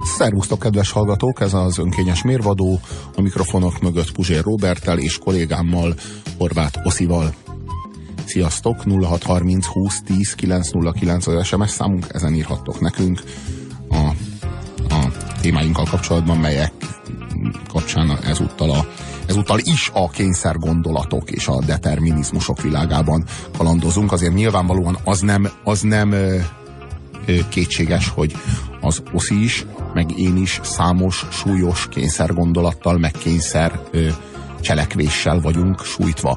Szervusztok, kedves hallgatók! Ez az Önkényes Mérvadó, a mikrofonok mögött Puzsér Róberttel és kollégámmal, Horváth Oszival. Sziasztok! 0630 20 10 909 az SMS számunk, ezen írhattok nekünk a témáinkkal kapcsolatban, melyek kapcsán ezúttal is a kényszergondolatok és a determinizmusok világában kalandozunk. Azért nyilvánvalóan az nem kétséges, hogy az Oszi is, meg én is számos súlyos kényszergondolattal, meg kényszer cselekvéssel vagyunk sújtva.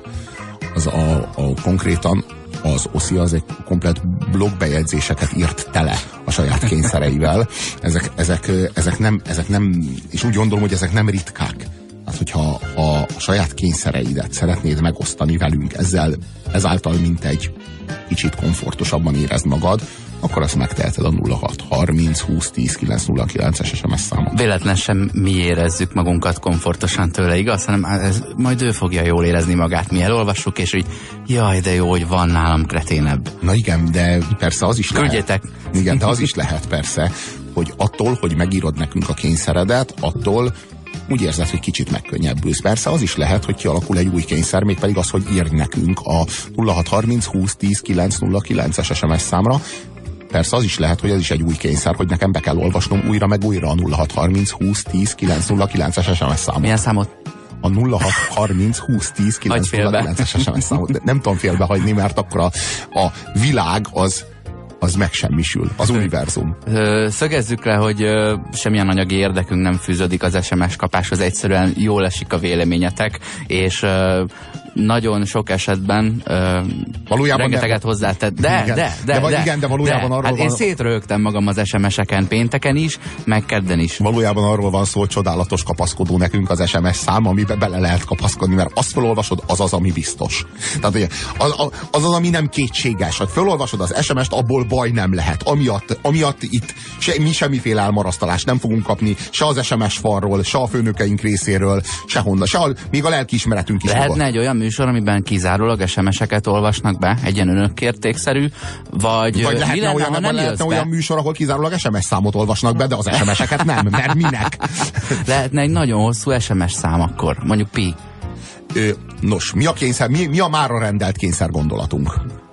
Konkrétan az Oszi az egy komplett blogbejegyzéseket írt tele a saját kényszereivel. Ezek nem, és úgy gondolom, hogy ezek nem ritkák. Hát, hogyha a saját kényszereidet szeretnéd megosztani velünk, ezáltal mint egy kicsit komfortosabban érezd magad, akkor azt megteheted a 0630 20 10 909-es SMS számon. Véletlen sem mi érezzük magunkat komfortosan tőle, igaz? Hanem majd ő fogja jól érezni magát, mi elolvassuk, és így, jaj, de jó, hogy van nálam kreténebb. Na igen, de persze az is Küldjetek. lehet. Igen, de az is lehet persze, hogy attól, hogy megírod nekünk a kényszeredet, attól úgy érzed, hogy kicsit megkönnyebbülsz. Persze az is lehet, hogy kialakul egy új kényszer, mégpedig az, hogy írj nekünk a 0630 20 10 909-es SMS számra. Persze az is lehet, hogy ez is egy új kényszer, hogy nekem be kell olvasnom újra meg újra a 0630 20 10 909-es SMS számot. Milyen számot? A 0630 20 10 909-es SMS számot. De nem tudom félbehagyni, mert akkor a világ az megsemmisül, az univerzum. Szögezzük le, hogy semmilyen anyagi érdekünk nem fűződik az SMS kapáshoz, egyszerűen jól esik a véleményetek, és nagyon sok esetben rengeteget hozzátett. De valójában arról van... én szétröhögtem magam az SMS-eken pénteken is, meg kedden is. Valójában arról van szó, hogy csodálatos kapaszkodó nekünk az SMS szám, amiben bele lehet kapaszkodni, mert azt felolvasod, az, ami biztos. Tehát az, ami nem kétséges. Hogy felolvasod az SMS-t, abból baj nem lehet. Amiatt itt semmiféle elmarasztalást nem fogunk kapni, se az SMS falról, se a főnökeink részéről, sehonnan, még a lelkiismeretünk is. Lehetne egy olyan műsor, amiben kizárólag SMS-eket olvasnak be, egy ilyen önökkértékszerű, vagy lehetne olyan műsor, ahol kizárólag SMS számot olvasnak be, de az SMS-eket nem, mert minek? Lehetne egy nagyon hosszú SMS szám akkor, mondjuk pi. Nos, mi a mára rendelt kényszergondolatunk?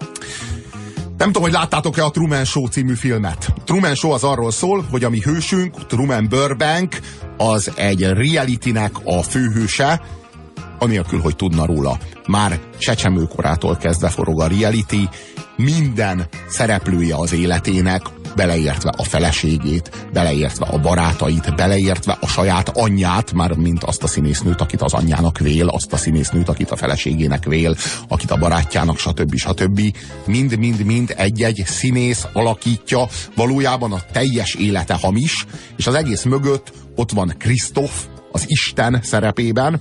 Nem tudom, hogy láttátok-e a Truman Show című filmet. Truman Show az arról szól, hogy a mi hősünk, Truman Burbank, az egy realitynek a főhőse, anélkül, hogy tudna róla. Már csecsemőkorától kezdve forog a reality, minden szereplője az életének, beleértve a feleségét, beleértve a barátait, beleértve a saját anyját, már mint azt a színésznőt, akit az anyjának vél, azt a színésznőt, akit a feleségének vél, akit a barátjának, stb. Mind egy-egy színész alakítja, valójában a teljes élete hamis, és az egész mögött ott van Krisztof, az Isten szerepében,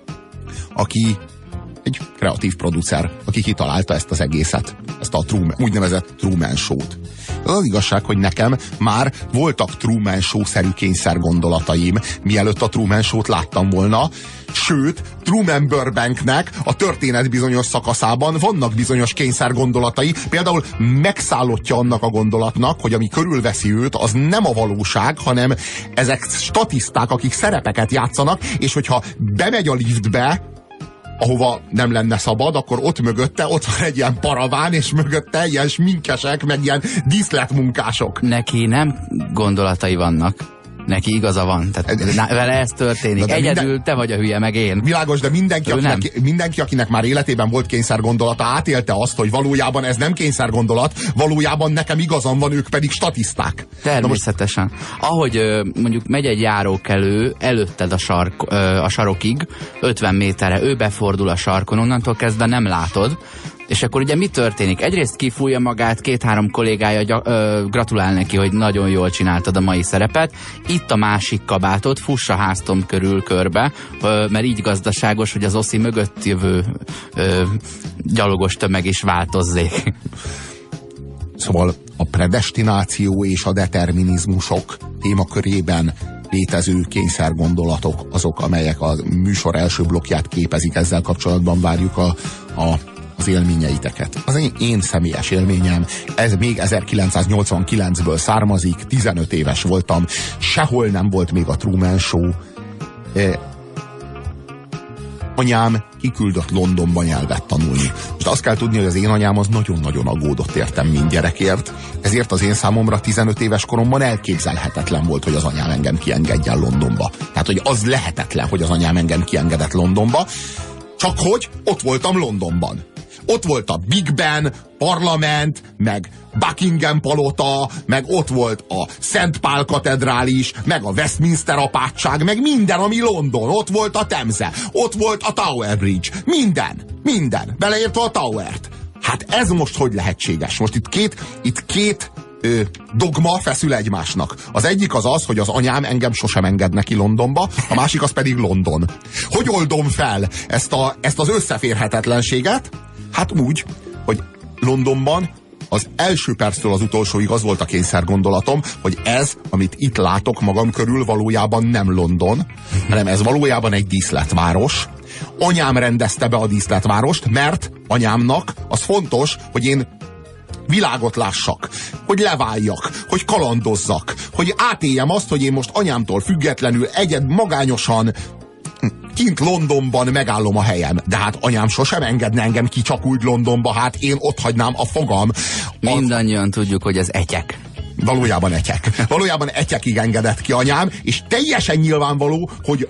aki egy kreatív producer, aki kitalálta ezt az egészet, ezt a úgynevezett Truman Show-t. Az igazság, hogy nekem már voltak Truman Show-szerű kényszergondolataim, mielőtt a Truman Show-t láttam volna, sőt, Truman Burbanknek a történet bizonyos szakaszában vannak bizonyos kényszergondolatai, például megszállottja annak a gondolatnak, hogy ami körülveszi őt, az nem a valóság, hanem ezek statiszták, akik szerepeket játszanak, és hogyha bemegy a liftbe, ahova nem lenne szabad, akkor ott mögötte, ott van egy ilyen paraván, és mögötte ilyen sminkesek, meg ilyen díszletmunkások. Neki nem gondolatai vannak. Neki igaza van. Tehát vele ez történik. Egyedül te vagy a hülye, meg én. Világos, de mindenki, akinek már életében volt kényszergondolata, átélte azt, hogy valójában ez nem kényszergondolat, valójában nekem igazam van, ők pedig statiszták. Természetesen. Ahogy mondjuk megy egy járókelő előtted a sarokig, 50 méterre, ő befordul a sarkon, onnantól kezdve nem látod, és akkor ugye mi történik? Egyrészt kifújja magát, 2-3 kollégája gratulál neki, hogy nagyon jól csináltad a mai szerepet. Itt a másik kabátot, fuss a háztom körül körbe, mert így gazdaságos, hogy az Oszi mögött jövő gyalogos tömeg is változzék. Szóval a predestináció és a determinizmusok témakörében létező kényszergondolatok azok, amelyek a műsor első blokkját képezik. Ezzel kapcsolatban várjuk a az élményeiteket. Az én személyes élményem, ez még 1989-ből származik, 15 éves voltam, sehol nem volt még a Truman Show. Anyám kiküldött Londonba nyelvet tanulni. Most azt kell tudni, hogy az én anyám az nagyon-nagyon aggódott értem, mint gyerekért, ezért az én számomra 15 éves koromban elképzelhetetlen volt, hogy az anyám engem kiengedjen Londonba. Tehát, hogy az lehetetlen, hogy az anyám engem kiengedett Londonba, csak hogy ott voltam Londonban. Ott volt a Big Ben, parlament, meg Buckingham palota, meg ott volt a Szent Pál katedrális, meg a Westminster apátság, meg minden, ami London. Ott volt a Temze, ott volt a Tower Bridge. Minden. Beleértve a Towert. Hát ez most hogy lehetséges? Most itt két dogma feszül egymásnak. Az egyik az, hogy az anyám engem sosem enged neki Londonba, a másik az pedig London. Hogy oldom fel ezt az összeférhetetlenséget? Hát úgy, hogy Londonban az első perctől az utolsóig az volt a kényszergondolatom, hogy ez, amit itt látok magam körül, valójában nem London, hanem ez valójában egy díszletváros. Anyám rendezte be a díszletvárost, mert anyámnak az fontos, hogy én világot lássak, hogy leváljak, hogy kalandozzak, hogy átéljem azt, hogy én most anyámtól függetlenül magányosan kint Londonban megállom a helyem. De hát anyám sosem engedne engem ki csak úgy Londonba, hát én ott hagynám a fogam. Mindannyian tudjuk, hogy ez etyek. Valójában etyek. Valójában etyekig engedett ki anyám, és teljesen nyilvánvaló, hogy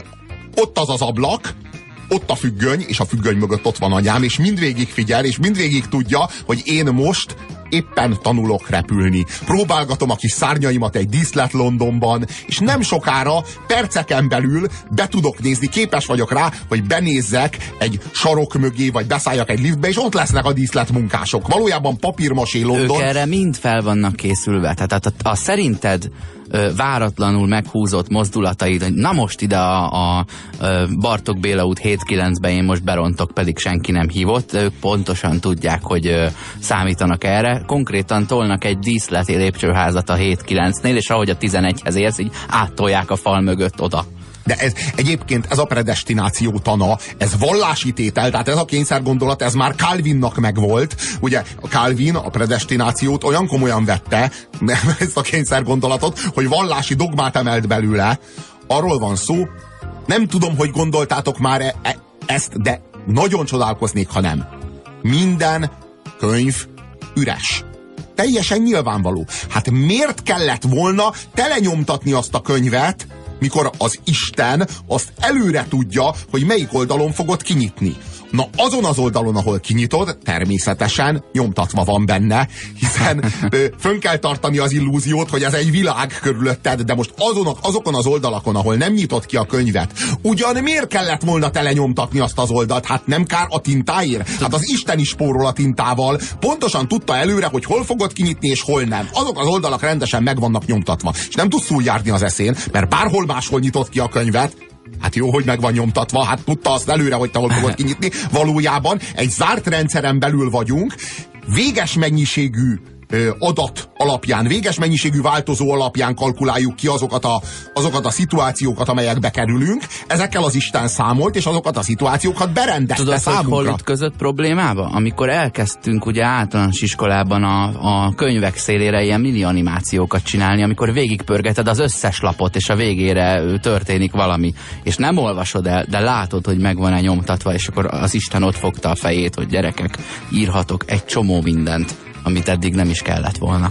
ott az ablak, ott a függöny, és a függöny mögött ott van anyám, és mindvégig figyel, és mindvégig tudja, hogy én most éppen tanulok repülni. Próbálgatom a kis szárnyaimat egy díszlet Londonban, és nem sokára, perceken belül be tudok nézni, képes vagyok rá, hogy benézzek egy sarok mögé, vagy beszálljak egy liftbe, és ott lesznek a díszletmunkások. Valójában papírmasé London. Ők erre mind fel vannak készülve. Tehát a szerinted váratlanul meghúzott mozdulataid, hogy na most ide a Bartók Béla út 7-9-ben én most berontok, pedig senki nem hívott, ők pontosan tudják, hogy számítanak erre. Konkrétan tolnak egy díszleti lépcsőházat a 7-9-nél, és ahogy a 11-hez érsz, így áttolják a fal mögött oda. De egyébként ez a predestináció tana, ez vallási tétel, tehát ez a kényszergondolat, ez már Calvinnak megvolt. Ugye a Calvin a predestinációt olyan komolyan vette, ezt a kényszergondolatot, hogy vallási dogmát emelt belőle. Arról van szó, nem tudom, hogy gondoltátok már ezt, de nagyon csodálkoznék, ha nem. Minden könyv üres. Teljesen nyilvánvaló. Hát miért kellett volna telenyomtatni azt a könyvet, mikor az Isten azt előre tudja, hogy melyik oldalon fogod kinyitni. Na azon az oldalon, ahol kinyitod, természetesen nyomtatva van benne, hiszen fönn kell tartani az illúziót, hogy ez egy világ körülötted, de most azokon az oldalakon, ahol nem nyitott ki a könyvet, ugyan miért kellett volna telenyomtatni azt az oldalt? Hát nem kár a tintáért? Hát az Isten is spórol a tintával, pontosan tudta előre, hogy hol fogod kinyitni és hol nem. Azok az oldalak rendesen meg vannak nyomtatva. És nem tudsz túljárni az eszén, mert bárhol máshol nyitott ki a könyvet, hát jó, hogy meg van nyomtatva, hát tudta azt előre, hogy te hol fogod kinyitni. Valójában egy zárt rendszeren belül vagyunk, véges mennyiségű adat alapján, véges mennyiségű változó alapján kalkuláljuk ki azokat a szituációkat, amelyekbe kerülünk. Ezekkel az Isten számolt, és azokat a szituációkat berendezte számunkra. Tudod, hogy hol ütközött problémába? Amikor elkezdtünk ugye általános iskolában a könyvek szélére ilyen mini animációkat csinálni, amikor végigpörgeted az összes lapot, és a végére történik valami, és nem olvasod el, de látod, hogy meg van-e nyomtatva, és akkor az Isten ott fogta a fejét, hogy gyerekek, írhatok egy csomó mindent, amit eddig nem is kellett volna.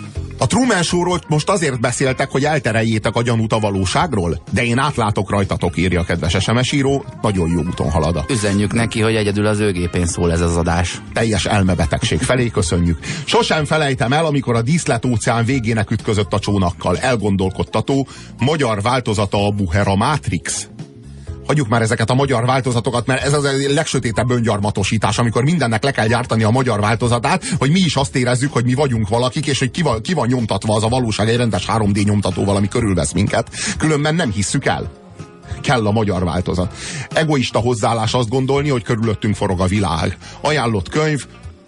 A Truman Show-ról most azért beszéltek, hogy eltereljétek a gyanút a valóságról, de én átlátok rajtatok, írja a kedves SMS író, nagyon jó úton halad. Üzenjük neki, hogy egyedül az ő gépén szól ez az adás. Teljes elmebetegség felé, köszönjük. Sosem felejtem el, amikor a díszletóceán végének ütközött a csónakkal. Elgondolkodtató, magyar változata a Buhera Matrix. Hagyjuk már ezeket a magyar változatokat, mert ez az a legsötétebb öngyarmatosítás, amikor mindennek le kell gyártani a magyar változatát, hogy mi is azt érezzük, hogy mi vagyunk valakik, és hogy ki van nyomtatva az a valóság egy rendes 3D nyomtatóval, ami körülvesz minket. Különben nem hisszük el. Kell a magyar változat. Egoista hozzáállás azt gondolni, hogy körülöttünk forog a világ. Ajánlott könyv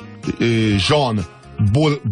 Jean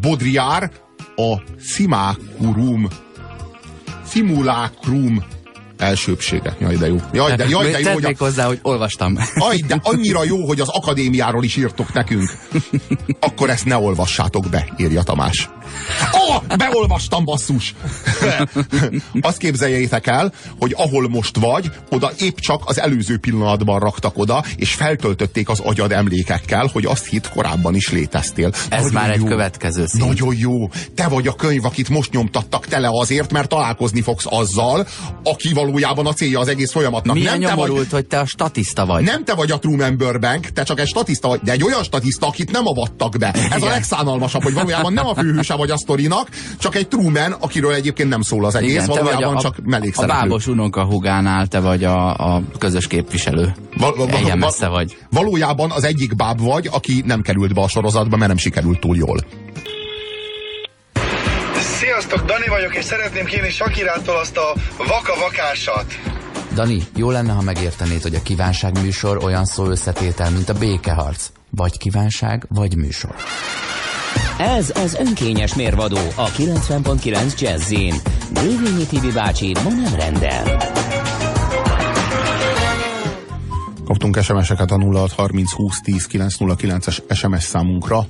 Baudrillard, a Simulacrum Elsőbbséget. Jaj, de jó. Jaj, de jó. Tedd még hozzá, hogy olvastam. Aj, de annyira jó, hogy az akadémiáról is írtok nekünk. Akkor ezt ne olvassátok be, írja Tamás. Beolvastam, basszus! Azt képzeljétek el, hogy ahol most vagy, oda épp csak az előző pillanatban raktak oda, és feltöltötték az agyad emlékekkel, hogy azt hitt, korábban is léteztél. Ez nagyon már jó. Egy következő szint. Nagyon jó. Te vagy a könyv, akit most nyomtattak tele azért, mert találkozni fogsz azzal, aki valójában a célja az egész folyamatnak. Milyen nyomorult, hogy te a statiszta vagy. Nem te vagy a Truman Burbank, te csak egy statiszta vagy, de egy olyan statiszta, akit nem avattak be. Ez igen. A legszánalmasabb, hogy valójában nem a főhőse vagy a sztorinak, csak egy Truman, akiről egyébként nem szól az egész, igen, valójában csak mellékszereplő. A bábos unokahúgánál te vagy a közös képviselő. Egyen messze vagy. Valójában az egyik báb vagy, aki nem került be a sorozatba, mert nem sikerült túl jól. Sziasztok, Dani vagyok, és szeretném kérni Sakirától azt a vaka-vakásat. Dani, jó lenne, ha megértenéd, hogy a kívánság műsor olyan szó összetétel, mint a békeharc. Vagy kívánság, vagy műsor. Ez az önkényes mérvadó a 90.9 Jazzin. Dévényi Tibi bácsi ma nem rendel. Kaptunk SMS-eket a 0630 20 10 909-es SMS számunkra.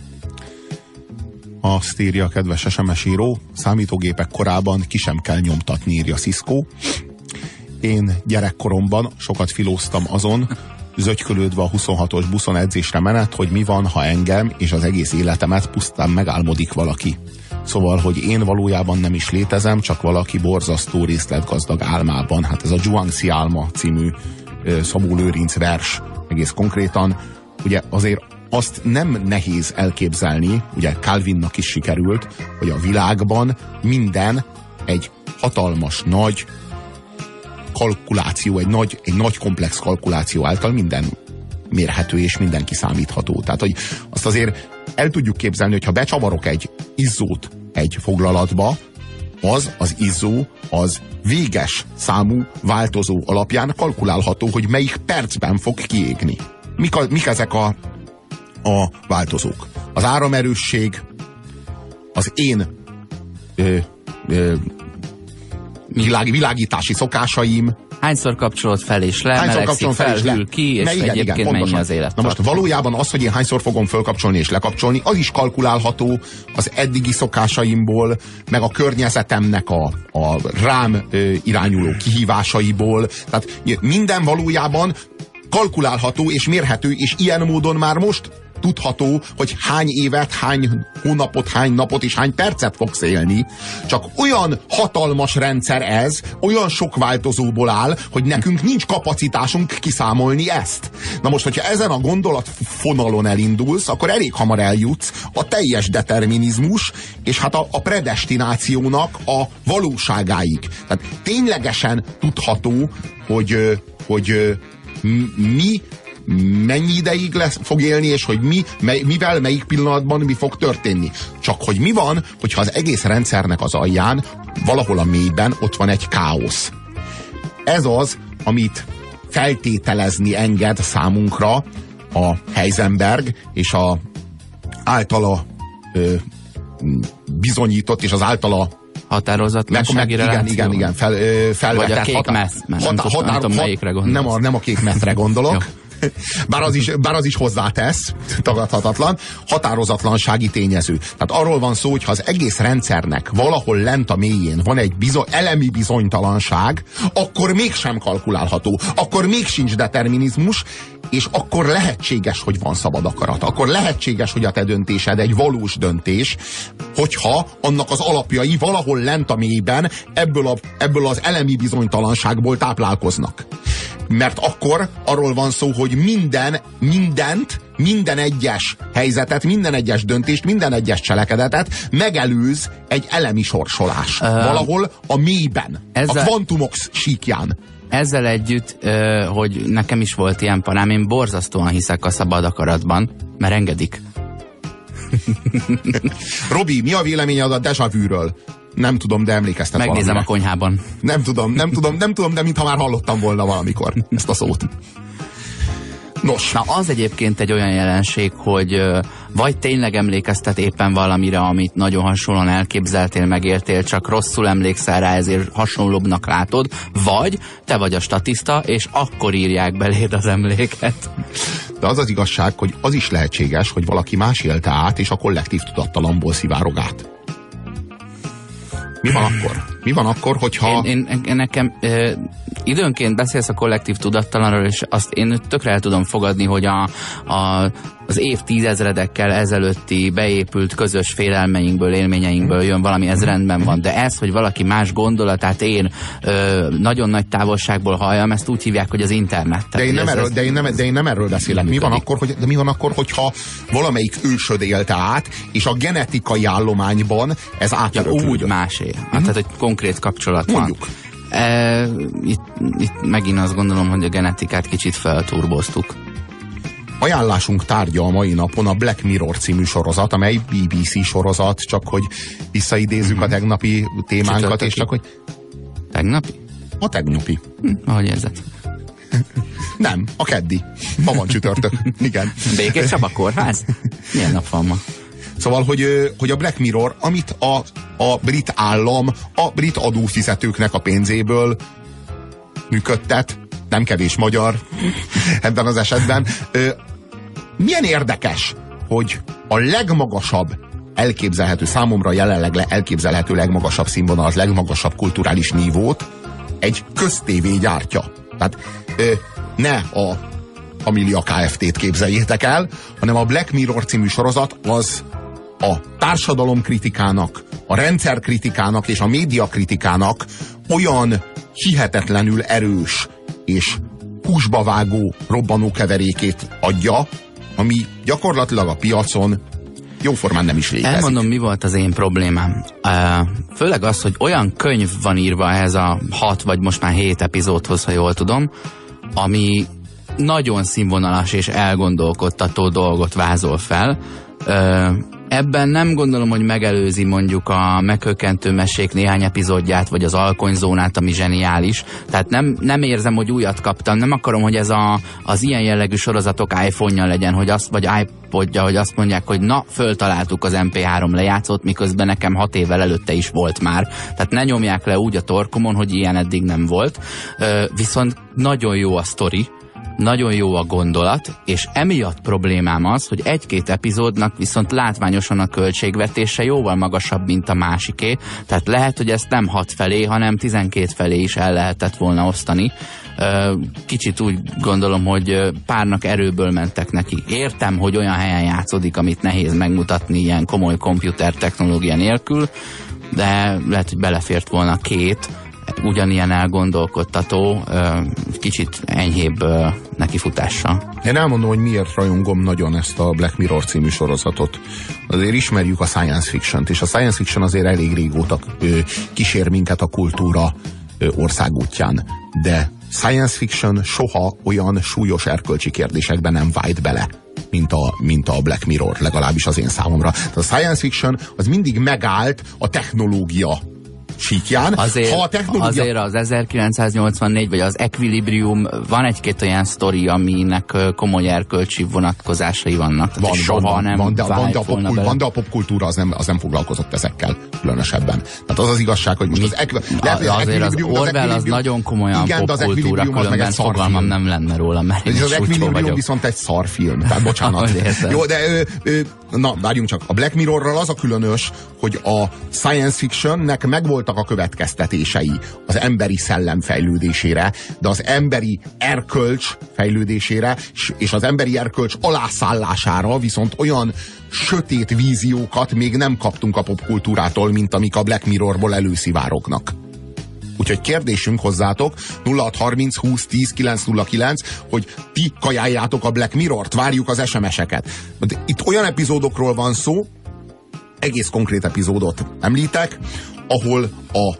Azt írja a kedves SMS író, számítógépek korában ki sem kell nyomtatni, írja Cisco. Én gyerekkoromban sokat filóztam azon, zögykölődve a 26-os buszon edzésre menet, hogy mi van, ha engem és az egész életemet pusztán megálmodik valaki. Szóval, hogy én valójában nem is létezem, csak valaki borzasztó részletgazdag álmában. Hát ez a Zhuangzi álma című Szabó Lőrinc vers egész konkrétan. Ugye azért azt nem nehéz elképzelni, ugye Calvinnak is sikerült, hogy a világban minden egy hatalmas, nagy kalkuláció, egy nagy komplex kalkuláció által minden mérhető és minden kiszámítható. Tehát, hogy azt azért el tudjuk képzelni, hogy ha becsavarok egy izzót egy foglalatba, az izzó, az véges számú változó alapján kalkulálható, hogy melyik percben fog kiégni. Mik ezek a változók? Az áramerősség, az én világítási szokásaim. Hányszor kapcsolod fel és le, melegszik fel, hűl ki, és egyébként mennyi az élet. Na most valójában az, hogy én hányszor fogom fölkapcsolni és lekapcsolni, az is kalkulálható az eddigi szokásaimból, meg a környezetemnek a rám irányuló kihívásaiból. Tehát minden valójában kalkulálható és mérhető, és ilyen módon már most tudható, hogy hány évet, hány hónapot, hány napot és hány percet fogsz élni. Csak olyan hatalmas rendszer ez, olyan sok változóból áll, hogy nekünk nincs kapacitásunk kiszámolni ezt. Na most, hogyha ezen a gondolatfonalon elindulsz, akkor elég hamar eljutsz a teljes determinizmus, és hát a predestinációnak a valóságáig. Tehát ténylegesen tudható, hogy mi mennyi ideig fog élni, és hogy mivel, melyik pillanatban mi fog történni. Csak hogy mi van, hogyha az egész rendszernek az alján, valahol a mélyben ott van egy káosz. Ez az, amit feltételezni enged számunkra a Heisenberg, és a általa bizonyított, és az általa határozatlansági reláció. Igen, felvetett. Vagy a kék meth. Nem a kék methre gondolok. Bár az is hozzátesz, tagadhatatlan, határozatlansági tényező. Tehát arról van szó, hogy ha az egész rendszernek valahol lent a mélyén van egy elemi bizonytalanság, akkor mégsem kalkulálható, akkor még sincs determinizmus, és akkor lehetséges, hogy van szabad akarat. Akkor lehetséges, hogy a te döntésed egy valós döntés, hogyha annak az alapjai valahol lent a mélyben ebből az elemi bizonytalanságból táplálkoznak. Mert akkor arról van szó, hogy minden egyes helyzetet, minden egyes döntést, minden egyes cselekedetet megelőz egy elemi sorsolás. Valahol a mélyben, a kvantumok síkján. Ezzel együtt, hogy nekem is volt ilyen parám, én borzasztóan hiszek a szabad akaratban, mert engedik. Robi, mi a véleményed a déjà vu-ről? Nem tudom, de emlékeztet valamire. Megnézem a konyhában. Nem tudom, de mintha már hallottam volna valamikor ezt a szót. Nos. Na, az egyébként egy olyan jelenség, hogy vagy tényleg emlékeztet éppen valamire, amit nagyon hasonlóan elképzeltél, megértél, csak rosszul emlékszel rá, ezért hasonlóbbnak látod, vagy te vagy a statiszta, és akkor írják beléd az emléket. De az az igazság, hogy az is lehetséges, hogy valaki más élte át, és a kollektív tudattalamból szivárog át. Mi van akkor? Mi van akkor, hogyha... Nekem időnként beszélsz a kollektív tudattalanról, és azt én tökre el tudom fogadni, hogy az évtizedekkel ezelőtti beépült közös félelmeinkből, élményeinkből jön valami, ez rendben van. De ez, hogy valaki más gondolatát én nagyon nagy távolságból halljam, ezt úgy hívják, hogy az internet. De én nem erről beszélek. Mi van akkor, hogyha valamelyik ősöd élte át, és a genetikai állományban ez átöröklődött? Úgy másé. Tehát, hogy konkrét kapcsolat mondjuk. Van. Itt megint azt gondolom, hogy a genetikát kicsit felturboztuk. Ajánlásunk tárgya a mai napon a Black Mirror című sorozat, amely BBC sorozat, csak hogy visszaidézzük a tegnapi témánkat, Csütörtöki. és csak hogy... Tegnapi? A tegnapi. Ahogy érzed? Nem, a keddi. Ma van csütörtök. Igen. Békés Csaba kórház? Milyen nap van ma? Szóval, hogy a Black Mirror, amit a brit állam a brit adófizetőknek a pénzéből működtet, nem kevés magyar ebben az esetben. Milyen érdekes, hogy a legmagasabb elképzelhető, számomra jelenleg elképzelhető legmagasabb színvonal, az legmagasabb kulturális nívót egy köztévé gyártja. Tehát ne a Amelia Kft-t képzeljétek el, hanem a Black Mirror című sorozat az a társadalomkritikának, a rendszerkritikának és a médiakritikának olyan hihetetlenül erős és húsba vágó robbanókeverékét adja, ami gyakorlatilag a piacon jóformán nem is létezik. Elmondom, mi volt az én problémám. Főleg az, hogy olyan könyv van írva ehhez a 6 vagy most már 7 epizódhoz, ha jól tudom, ami nagyon színvonalas és elgondolkodtató dolgot vázol fel. Ebben nem gondolom, hogy megelőzi mondjuk a Meghökkentő mesék néhány epizódját, vagy az Alkonyzónát, ami zseniális. Tehát nem érzem, hogy újat kaptam. Nem akarom, hogy ez az ilyen jellegű sorozatok iPhone-ja legyen, hogy vagy iPodja, hogy azt mondják, hogy na, föltaláltuk az MP3 lejátszót, miközben nekem 6 évvel előtte is volt már. Tehát ne nyomják le úgy a torkomon, hogy ilyen eddig nem volt. Viszont nagyon jó a sztori, nagyon jó a gondolat, és emiatt problémám az, hogy egy-két epizódnak viszont látványosan a költségvetése jóval magasabb, mint a másiké, tehát lehet, hogy ezt nem 6 felé, hanem 12 felé is el lehetett volna osztani. Kicsit úgy gondolom, hogy párnak erőből mentek neki. Értem, hogy olyan helyen játszódik, amit nehéz megmutatni ilyen komoly komputer technológia nélkül, de lehet, hogy belefért volna 2 ugyanilyen elgondolkodtató, kicsit enyhébb nekifutással. Én elmondom, hogy miért rajongom nagyon ezt a Black Mirror című sorozatot. Azért ismerjük a science fiction-t, és a science fiction azért elég régóta kísér minket a kultúra országútján. De science fiction soha olyan súlyos erkölcsi kérdésekben nem vájt bele, mint a Black Mirror, legalábbis az én számomra. Tehát a science fiction az mindig megállt a technológia síkján. Azért az 1984 vagy az Equilibrium van egy-két olyan sztori, aminek komoly erkölcsi vonatkozásai vannak. De a popkultúra az nem foglalkozott ezekkel különösebben. Tehát az az igazság, hogy most azért az Orwell az nagyon komolyan popkultúra, különben fogalmam nem lenne róla, mert én az Equilibrium viszont egy szarfilm. Tehát bocsánat. Jó, de na, várjunk csak. A Black Mirrorral az a különös, hogy a science fictionnek megvoltak a következtetései az emberi szellem fejlődésére, de az emberi erkölcs fejlődésére és az emberi erkölcs alászállására viszont olyan sötét víziókat még nem kaptunk a popkultúrától, mint amik a Black Mirrorból előszivárognak. Úgyhogy kérdésünk hozzátok 0630 20 10 909, hogy ti kajáljátok a Black Mirrort, várjuk az SMS-eket. Itt olyan epizódokról van szó, egész konkrét epizódot említek, ahol a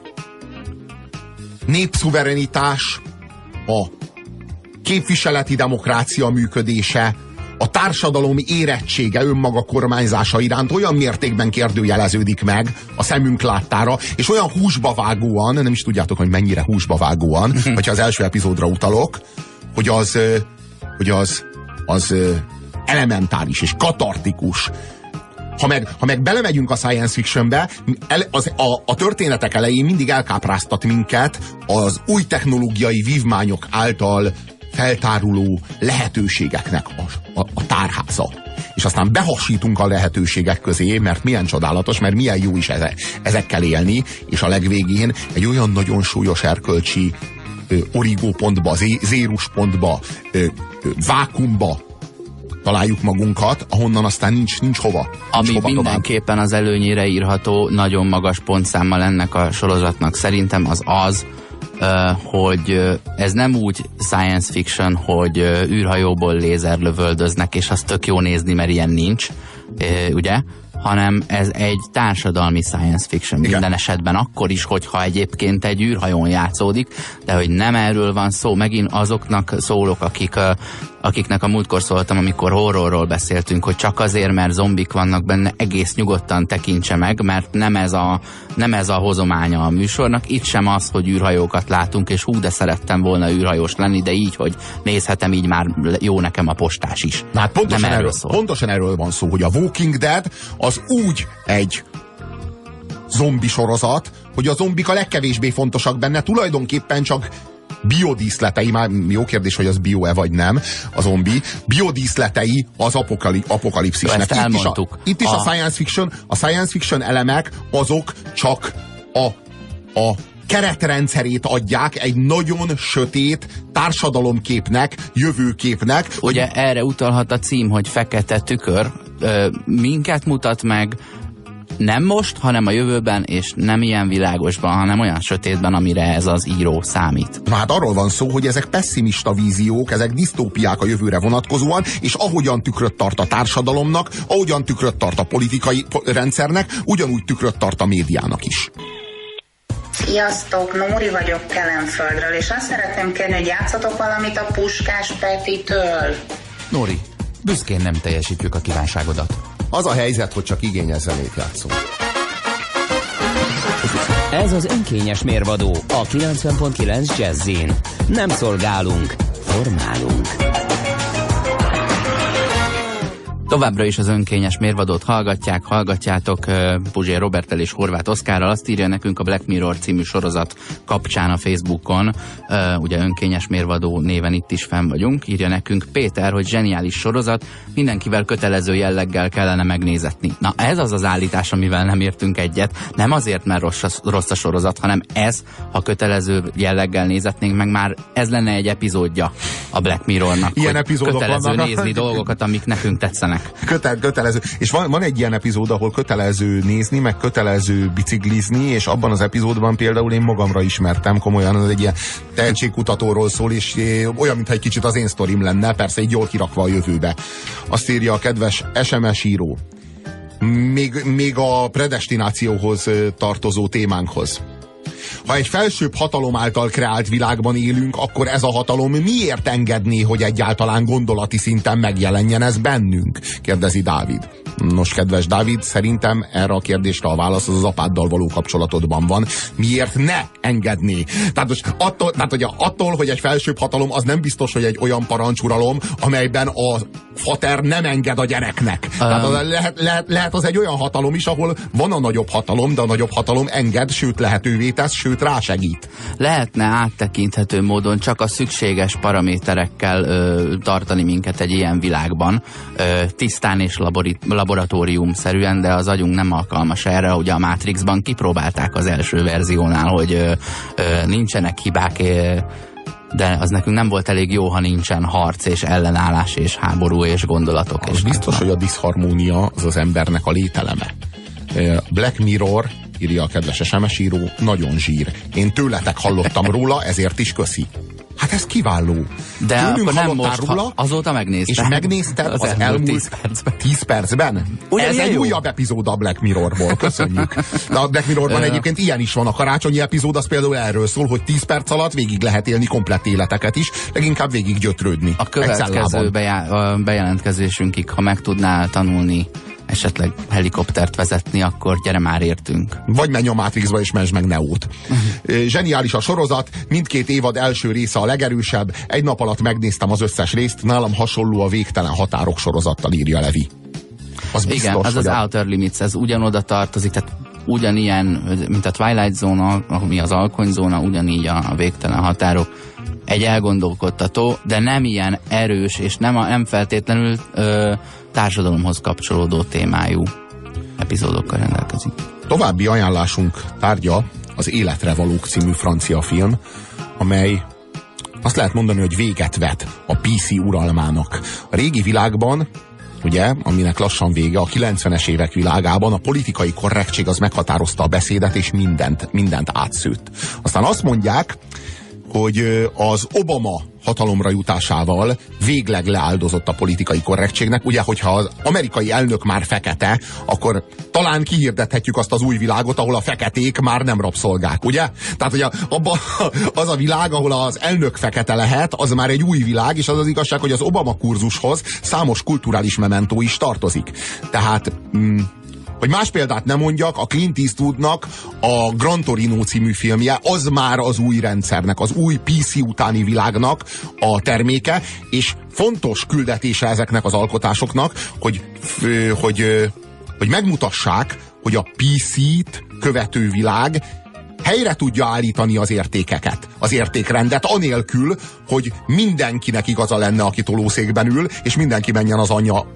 népszuverenitás, a képviseleti demokrácia működése, a társadalom érettsége önmaga kormányzása iránt olyan mértékben kérdőjeleződik meg a szemünk láttára, és olyan húsba vágóan, nem is tudjátok, hogy mennyire húsba vágóan, hogyha az első epizódra utalok, hogy az elementáris és katartikus. Ha meg belemegyünk a science fictionbe, a történetek elején mindig elkápráztat minket az új technológiai vívmányok által feltáruló lehetőségeknek a tárháza. És aztán behasítunk a lehetőségek közé, mert milyen csodálatos, mert milyen jó is ezekkel élni, és a legvégén egy olyan nagyon súlyos erkölcsi origópontba, zéruspontba, vákumba találjuk magunkat, ahonnan aztán nincs hova. Ami mindenképpen tovább. Az előnyére írható nagyon magas pontszámmal ennek a sorozatnak szerintem az, hogy ez nem úgy science fiction, hogy űrhajóból lézerlövöldöznek, és az tök jó nézni, mert ilyen nincs, ugye? Hanem ez egy társadalmi science fiction. Igen. Minden esetben akkor is, hogyha egyébként egy űrhajón játszódik, de hogy nem erről van szó. Megint azoknak szólok, akiknek a múltkor szóltam, amikor horrorról beszéltünk, hogy csak azért, mert zombik vannak benne, egész nyugodtan tekintse meg, mert nem ez a hozománya a műsornak. Itt sem az, hogy űrhajókat látunk, és hú, de szerettem volna űrhajós lenni, de így, hogy nézhetem, így már jó nekem a postás is. Na hát pontosan erről van szó, hogy a Walking Dead az úgy egy zombi sorozat, hogy a zombik a legkevésbé fontosak benne, tulajdonképpen csak biodíszletei, már jó kérdés, hogy az bio-e vagy nem, a zombi, biodíszletei az apokalipszisnek. Itt is a science fiction elemek azok csak a keretrendszerét adják egy nagyon sötét társadalomképnek, jövőképnek. Ugye erre utalhat a cím, hogy fekete tükör, minket mutat meg, nem most, hanem a jövőben, és nem ilyen világosban, hanem olyan sötétben, amire ez az író számít. Na hát arról van szó, hogy ezek pesszimista víziók, ezek disztópiák a jövőre vonatkozóan, és ahogyan tükröt tart a társadalomnak, ahogyan tükröt tart a politikai rendszernek, ugyanúgy tükröt tart a médiának is. Sziasztok, Nóri vagyok Kelenföldről, és azt szeretném kérni, hogy játszatok valamit a Puskás Petitől. Nóri, büszkén nem teljesítjük a kívánságodat. Az a helyzet, hogy csak igényes zenét játszunk. Ez az önkényes mérvadó a 90.9 Jazzin. Nem szolgálunk, formálunk. Továbbra is az önkényes mérvadót hallgatjátok Puzsér Roberttel és Horváth Oszkárral. Azt írja nekünk a Black Mirror című sorozat kapcsán a Facebookon, ugye önkényes mérvadó néven itt is fenn vagyunk. Írja nekünk Péter, hogy zseniális sorozat, mindenkivel kötelező jelleggel kellene megnézetni. Na ez az az állítás, amivel nem értünk egyet. Nem azért, mert rossz a sorozat, hanem ez, ha kötelező jelleggel nézetnénk meg, már ez lenne egy epizódja a Black Mirrornak. Ilyen epizódok kötelező vannak. Nézni dolgokat, amik nekünk tetszenek. Kötelező. És van egy ilyen epizód, ahol kötelező nézni, meg kötelező biciklizni, és abban az epizódban például én magamra ismertem komolyan, az egy ilyen tehetségkutatóról szól, és olyan, mintha egy kicsit az én sztorim lenne, persze így jól kirakva a jövőbe. Azt írja a kedves SMS író. Még a predestinációhoz tartozó témánkhoz. Ha egy felsőbb hatalom által kreált világban élünk, akkor ez a hatalom miért engedné, hogy egyáltalán gondolati szinten megjelenjen ez bennünk? Kérdezi Dávid. Nos, kedves Dávid, szerintem erre a kérdésre a válasz az apáddal való kapcsolatodban van. Miért ne engedné? Tehát attól, hogy egy felsőbb hatalom, az nem biztos, hogy egy olyan parancsuralom, amelyben a fater nem enged a gyereknek. Tehát lehet az egy olyan hatalom is, ahol van a nagyobb hatalom, de a nagyobb hatalom enged, sőt lehetővé tesz, sőt rásegít. Lehetne áttekinthető módon csak a szükséges paraméterekkel tartani minket egy ilyen világban, tisztán és laboratóriumszerűen, de az agyunk nem alkalmas erre. Ugye a Matrixban kipróbálták az első verziónál, hogy nincsenek hibák, de az nekünk nem volt elég jó, ha nincsen harc és ellenállás és háború és gondolatok. Az biztos, hogy a diszharmónia az az embernek a lételeme. Black Mirror, írja a kedves SMS író, nagyon zsír. Én tőletek hallottam róla, ezért is köszi. Hát ez kiváló. De akkor nem most, róla, azóta megnéztem. És megnézted az elmúlt 10 percben? Ez egy újabb epizód a Black Mirrorból, köszönjük. De a Black Mirrorban egyébként ilyen is van. A karácsonyi epizód az például erről szól, hogy 10 perc alatt végig lehet élni komplett életeket is, leginkább végig gyötrődni. A következő bejelentkezésünkig, ha meg tudnál tanulni esetleg helikoptert vezetni, akkor gyere már értünk. Vagy menj a Matrixba és menj meg Neót. Zseniális a sorozat, mindkét évad első része a legerősebb, egy nap alatt megnéztem az összes részt, nálam hasonló a Végtelen határok sorozattal, írja Levi. Az biztos, igen, az Outer Limits, ez ugyanoda tartozik, tehát ugyanilyen, mint a Twilight Zone, ami az alkonyzóna, ugyanígy a Végtelen határok. Egy elgondolkodtató, de nem ilyen erős, és nem feltétlenül társadalomhoz kapcsolódó témájú epizódokkal rendelkezik. További ajánlásunk tárgya az Életre valók című francia film, amely azt lehet mondani, hogy véget vet a PC uralmának. A régi világban, ugye, aminek lassan vége, a 90-es évek világában a politikai korrektség az meghatározta a beszédet, és mindent átszőtt. Aztán azt mondják, hogy az Obama hatalomra jutásával végleg leáldozott a politikai korrektségnek. Ugye, hogyha az amerikai elnök már fekete, akkor talán kihirdethetjük azt az új világot, ahol a feketék már nem rabszolgák, ugye? Tehát, hogy az a világ, ahol az elnök fekete lehet, az már egy új világ, és az az igazság, hogy az Obama kurzushoz számos kulturális mementó is tartozik. Tehát... hogy más példát nem mondjak, a Clint Eastwoodnak a Gran Torino című filmje, az már az új rendszernek, az új PC utáni világnak a terméke, és fontos küldetése ezeknek az alkotásoknak, hogy megmutassák, hogy a PC-t követő világ helyre tudja állítani az értékeket, az értékrendet, anélkül, hogy mindenkinek igaza lenne, aki tolószékben ül, és mindenki menjen az anyja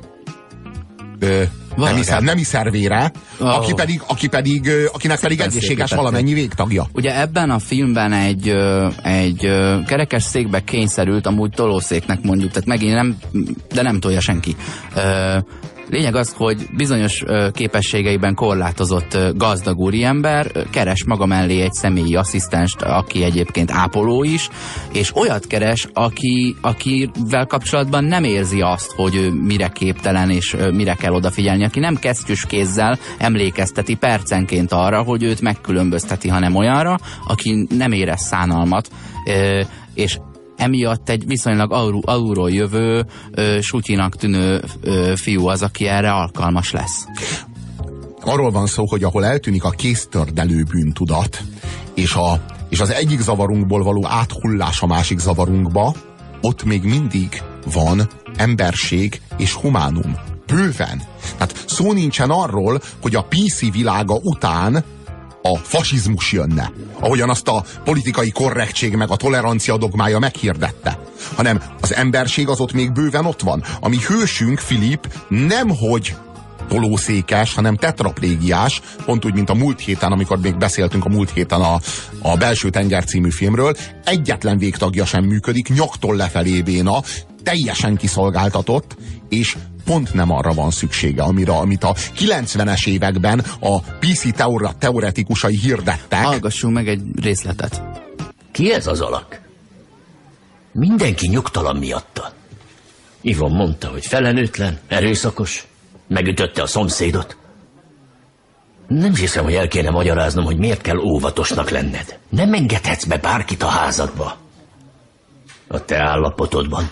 nemi szervére, akinek pedig egészséges valamennyi végtagja. Ugye ebben a filmben egy kerekes székbe kényszerült, amúgy tolószéknek mondjuk, tehát megint nem tolja senki. Lényeg az, hogy bizonyos képességeiben korlátozott gazdag úriember keres maga mellé egy személyi asszisztenst, aki egyébként ápoló is, és olyat keres, akivel kapcsolatban nem érzi azt, hogy mire képtelen és mire kell odafigyelni, aki nem kesztyűs kézzel emlékezteti percenként arra, hogy őt megkülönbözteti, hanem olyanra, aki nem érez szánalmat, és emiatt egy viszonylag alulról jövő, sutyinak tűnő fiú az, aki erre alkalmas lesz. Arról van szó, hogy ahol eltűnik a kéztördelő bűntudat, és az egyik zavarunkból való áthullás a másik zavarunkba, ott még mindig van emberség és humánum. Bőven. Tehát szó nincsen arról, hogy a PC világa után a fasizmus jönne, ahogyan azt a politikai korrektség meg a tolerancia dogmája meghirdette, hanem az emberség az ott még bőven ott van. A mi hősünk, Filip, nemhogy tolószékes, hanem tetraplégiás, pont úgy, mint a múlt héten, amikor még beszéltünk a múlt héten a Belső tenger című filmről, egyetlen végtagja sem működik, nyaktól lefelé béna, teljesen kiszolgáltatott, és pont nem arra van szüksége, amit a 90-es években a PC teoretikusai hirdettek. Hallgassunk meg egy részletet. Ki ez az alak? Mindenki nyugtalan miatta. Ivon mondta, hogy felelőtlen, erőszakos, megütötte a szomszédot. Nem hiszem, hogy el kéne magyaráznom, hogy miért kell óvatosnak lenned. Nem engedhetsz be bárkit a házadba. A te állapotodban.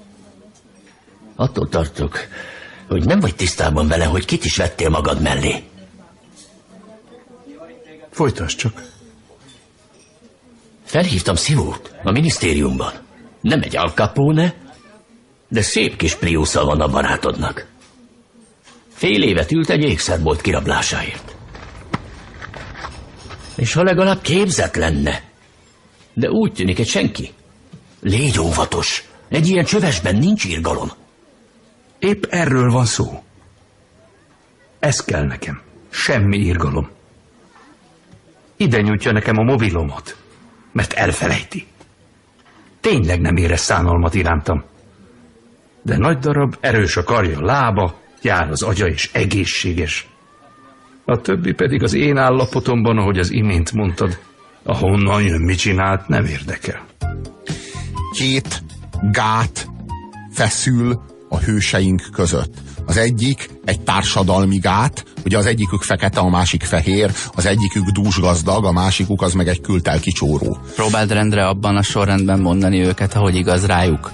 Attól tartok, hogy nem vagy tisztában vele, hogy kit is vettél magad mellé. Folytasd csak. Felhívtam Szivót a minisztériumban. Nem egy Al Capone, de szép kis Priusszal van a barátodnak. Fél évet ült egy ékszerbolt kirablásáért. És ha legalább képzett lenne. De úgy tűnik egy senki. Légy óvatos. Egy ilyen csövesben nincs irgalom. Épp erről van szó. Ez kell nekem. Semmi irgalom. Ide nyújtja nekem a mobilomat, mert elfelejti. Tényleg nem érez szánalmat irántam. De nagy darab, erős a karja, lába, jár az agya és egészséges. A többi pedig az én állapotomban, ahogy az imént mondtad, ahonnan jön, mit csinált, nem érdekel. Két gát feszül a hőseink között. Az egyik egy társadalmi gát, ugye az egyikük fekete, a másik fehér, az egyikük dúsgazdag, a másikuk az meg egy kültelki csóró. Próbáld rendre abban a sorrendben mondani őket, ahogy igaz rájuk.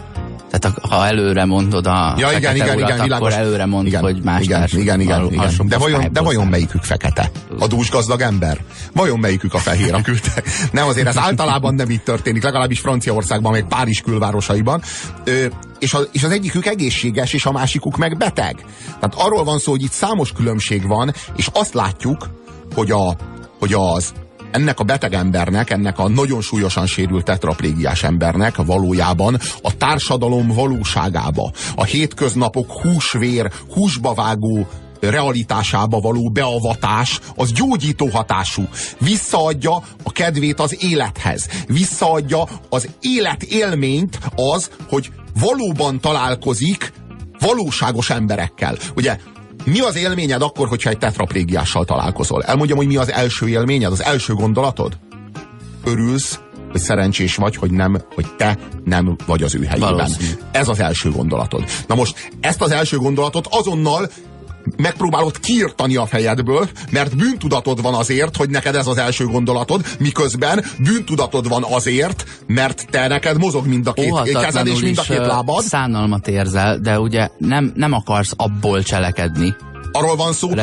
Tehát ha előre mondod a fekete urat, akkor világos. előre mond, hogy más igen. De vajon melyikük fekete? A dúsgazdag ember? Vajon melyikük a fehér, a küldtek? Nem, azért ez általában nem így történik, legalábbis Franciaországban, meg Párizs külvárosaiban. És az egyikük egészséges, és a másikuk meg beteg. Tehát arról van szó, hogy itt számos különbség van, és azt látjuk, hogy ennek a beteg embernek, ennek a nagyon súlyosan sérült tetraplégiás embernek valójában a társadalom valóságába, a hétköznapok húsvér, húsba vágó realitásába való beavatás az gyógyító hatású. Visszaadja a kedvét az élethez. Visszaadja az életélményt az, hogy valóban találkozik valóságos emberekkel. Ugye, mi az élményed akkor, hogyha egy tetraplégiással találkozol? Elmondjam, hogy mi az első élményed, az első gondolatod? Örülsz, hogy szerencsés vagy, hogy te nem vagy az ő helyében. Valószínű. Ez az első gondolatod. Na most ezt az első gondolatot azonnal megpróbálod kiirtani a fejedből, mert bűntudatod van azért, hogy neked ez az első gondolatod, miközben bűntudatod van azért, mert te neked mozog mind a két kezed és mind a két lábad. Szánalmat érzel, de ugye nem akarsz abból cselekedni. Arról van szó,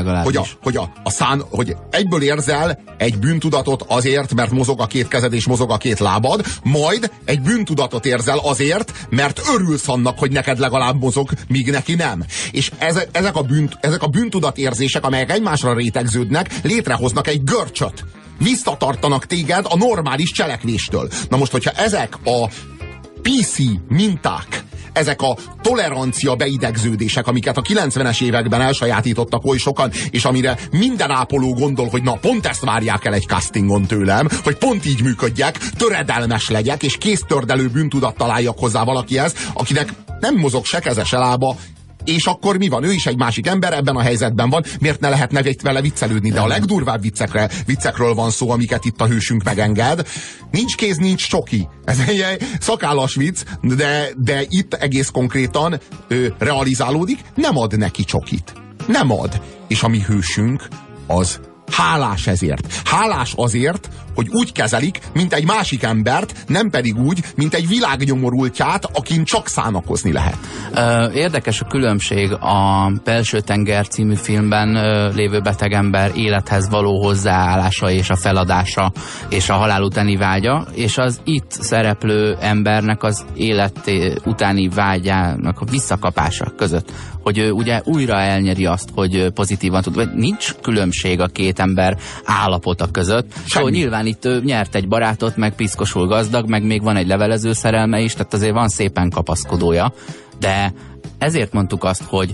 hogy egyből érzel egy bűntudatot azért, mert mozog a két kezed és mozog a két lábad, majd egy bűntudatot érzel azért, mert örülsz annak, hogy neked legalább mozog, míg neki nem. És ezek a bűntudatérzések, amelyek egymásra rétegződnek, létrehoznak egy görcsöt. Visszatartanak téged a normális cselekvéstől. Na most, hogyha ezek a PC minták, ezek a tolerancia beidegződések, amiket a 90-es években elsajátítottak oly sokan, és amire minden ápoló gondol, hogy na pont ezt várják el egy castingon tőlem, hogy pont így működjek, töredelmes legyek, és kéztördelő bűntudat találjak hozzá valakihez, akinek nem mozog se keze, se lába, és akkor mi van? Ő is egy másik ember, ebben a helyzetben van, miért ne lehetne vele viccelődni? De a legdurvább viccekről van szó, amiket itt a hősünk megenged. Nincs kéz, nincs csoki. Ez egy szakállas vicc, de itt egész konkrétan realizálódik, nem ad neki csokit. Nem ad. És a mi hősünk az hálás ezért. Hálás azért, hogy úgy kezelik, mint egy másik embert, nem pedig úgy, mint egy világnyomorultját, akin csak szánakozni lehet. Érdekes a különbség a Belső-tenger című filmben lévő betegember élethez való hozzáállása és a feladása és a halál utáni vágya, és az itt szereplő embernek az élet utáni vágyának a visszakapása között. Hogy ő ugye újra elnyeri azt, hogy pozitívan tud, vagy nincs különbség a két ember állapota között. Szóval nyilván itt ő nyert egy barátot, meg piszkosul gazdag, meg még van egy levelező szerelme is, tehát azért van szépen kapaszkodója, de ezért mondtuk azt, hogy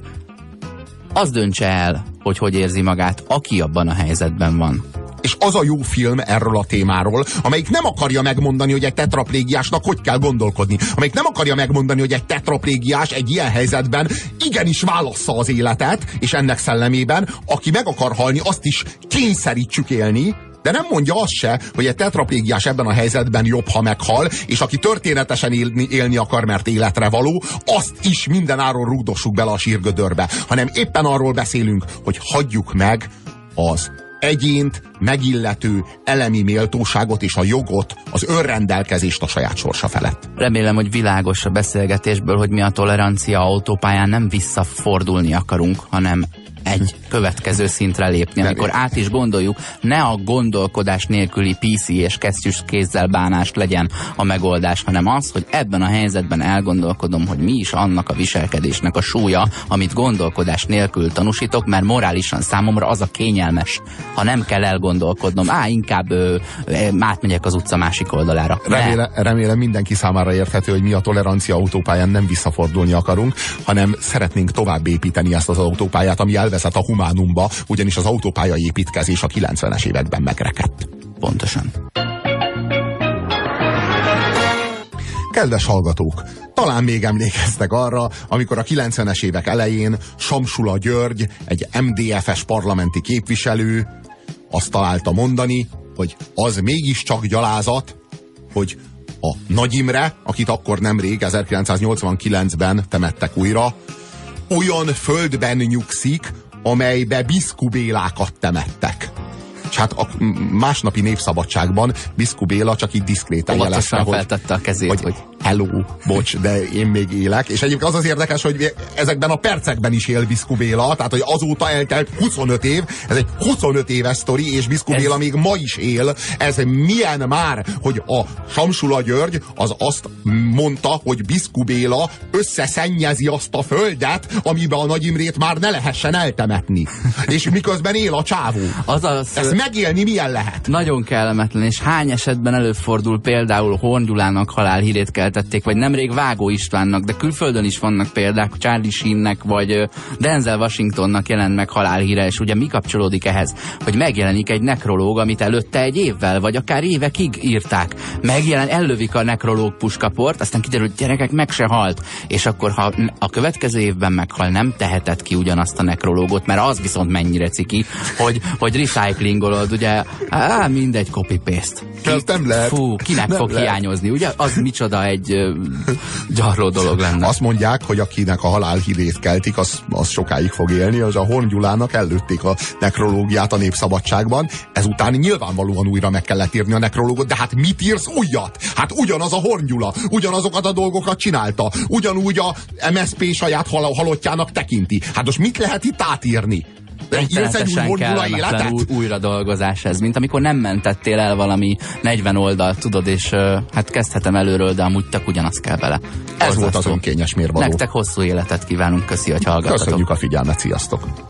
az döntse el, hogy érzi magát, aki abban a helyzetben van. És az a jó film erről a témáról, amelyik nem akarja megmondani, hogy egy tetraplégiásnak hogy kell gondolkodni. Amelyik nem akarja megmondani, hogy egy tetraplégiás egy ilyen helyzetben igenis válassza az életet, és ennek szellemében, aki meg akar halni, azt is kényszerítsük élni, de nem mondja azt se, hogy egy tetraplégiás ebben a helyzetben jobb, ha meghal, és aki történetesen élni akar, mert életre való, azt is mindenáron rúgdossuk bele a sírgödörbe. Hanem éppen arról beszélünk, hogy hagyjuk meg az egyént megillető elemi méltóságot és a jogot, az önrendelkezést a saját sorsa felett. Remélem, hogy világos a beszélgetésből, hogy mi a tolerancia autópályán nem visszafordulni akarunk, hanem egy következő szintre lépni, amikor át is gondoljuk, ne a gondolkodás nélküli PC és kesztyűs kézzel bánást legyen a megoldás, hanem az, hogy ebben a helyzetben elgondolkodom, hogy mi is annak a viselkedésnek a súlya, amit gondolkodás nélkül tanúsítok, mert morálisan számomra az a kényelmes, ha nem kell elgondolkodnom, inkább átmegyek az utca másik oldalára. Remélem mindenki számára érthető, hogy mi a tolerancia autópályán nem visszafordulni akarunk, hanem szeretnénk tovább építeni ezt az autópályát, ami elvezet a humánumba, ugyanis az autópálya építkezés a 90-es években megrekedt. Pontosan. Kedves hallgatók, talán még emlékeztek arra, amikor a 90-es évek elején Samsula György, egy MDF-es parlamenti képviselő azt találta mondani, hogy az mégiscsak gyalázat, hogy a Nagy Imre, akit akkor nemrég 1989-ben temettek újra, olyan földben nyugszik, amelybe Biszku Bélákat temettek. És hát a másnapi Népszabadságban Biszku Béla csak így diszkréten jelezte, feltette a kezét, hogy hello, bocs, de én még élek. És egyébként az az érdekes, hogy ezekben a percekben is él Biszku Béla, tehát hogy azóta eltelt 25 év, ez egy 25 éves sztori, és Biszku Béla még ma is él. Ez milyen már, hogy a Samsula György az azt mondta, hogy Biszku Béla összeszennyezi azt a földet, amiben a Nagy Imrét már ne lehessen eltemetni. És miközben él a csávó. Ezt megélni milyen lehet? Nagyon kellemetlen, és hány esetben előfordul, például Horn Gyulának halálhírét keltették, vagy nemrég Vágó Istvánnak, de külföldön is vannak példák, Charlie Sheennek, vagy Denzel Washingtonnak jelent meg halálhíre, és ugye mi kapcsolódik ehhez? Hogy megjelenik egy nekrológ, amit előtte egy évvel, vagy akár évekig írták. Ellövik a nekrológ puskaport, aztán kiderül, hogy gyerekek, meg se halt. És akkor, ha a következő évben meghal, nem teheted ki ugyanazt a nekrológot, mert az viszont mennyire ciki, hogy recyclingolod, ugye, mindegy, copy-paste. Nem lehet. Fú, kinek nem fog lehet hiányozni, ugye? Az micsoda egy gyarló dolog lenne. Azt mondják, hogy akinek a halálhírét keltik, az sokáig fog élni, az a Horn Gyulának ellőtték a nekrológiát a Népszabadságban, ezután nyilvánvalóan újra meg kellett írni a nekrológot, de hát mit írsz újat? Hát ugyanaz a Horn Gyula, ugyanazokat a dolgokat csinálta, ugyanúgy a MSZP saját halottjának tekinti. Hát most mit lehet itt átírni? Írsz egy új Horn Gyula életet? Újra dolgozás ez, mint amikor nem mentettél el valami 40 oldalt, tudod, és hát kezdhetem előről, de amúgy tök ugyanaz kell bele. Ez volt az önkényes mérvadó. Nektek hosszú életet kívánunk, köszi, hogy hallgattatok. Köszönjük a figyelmet, sziasztok!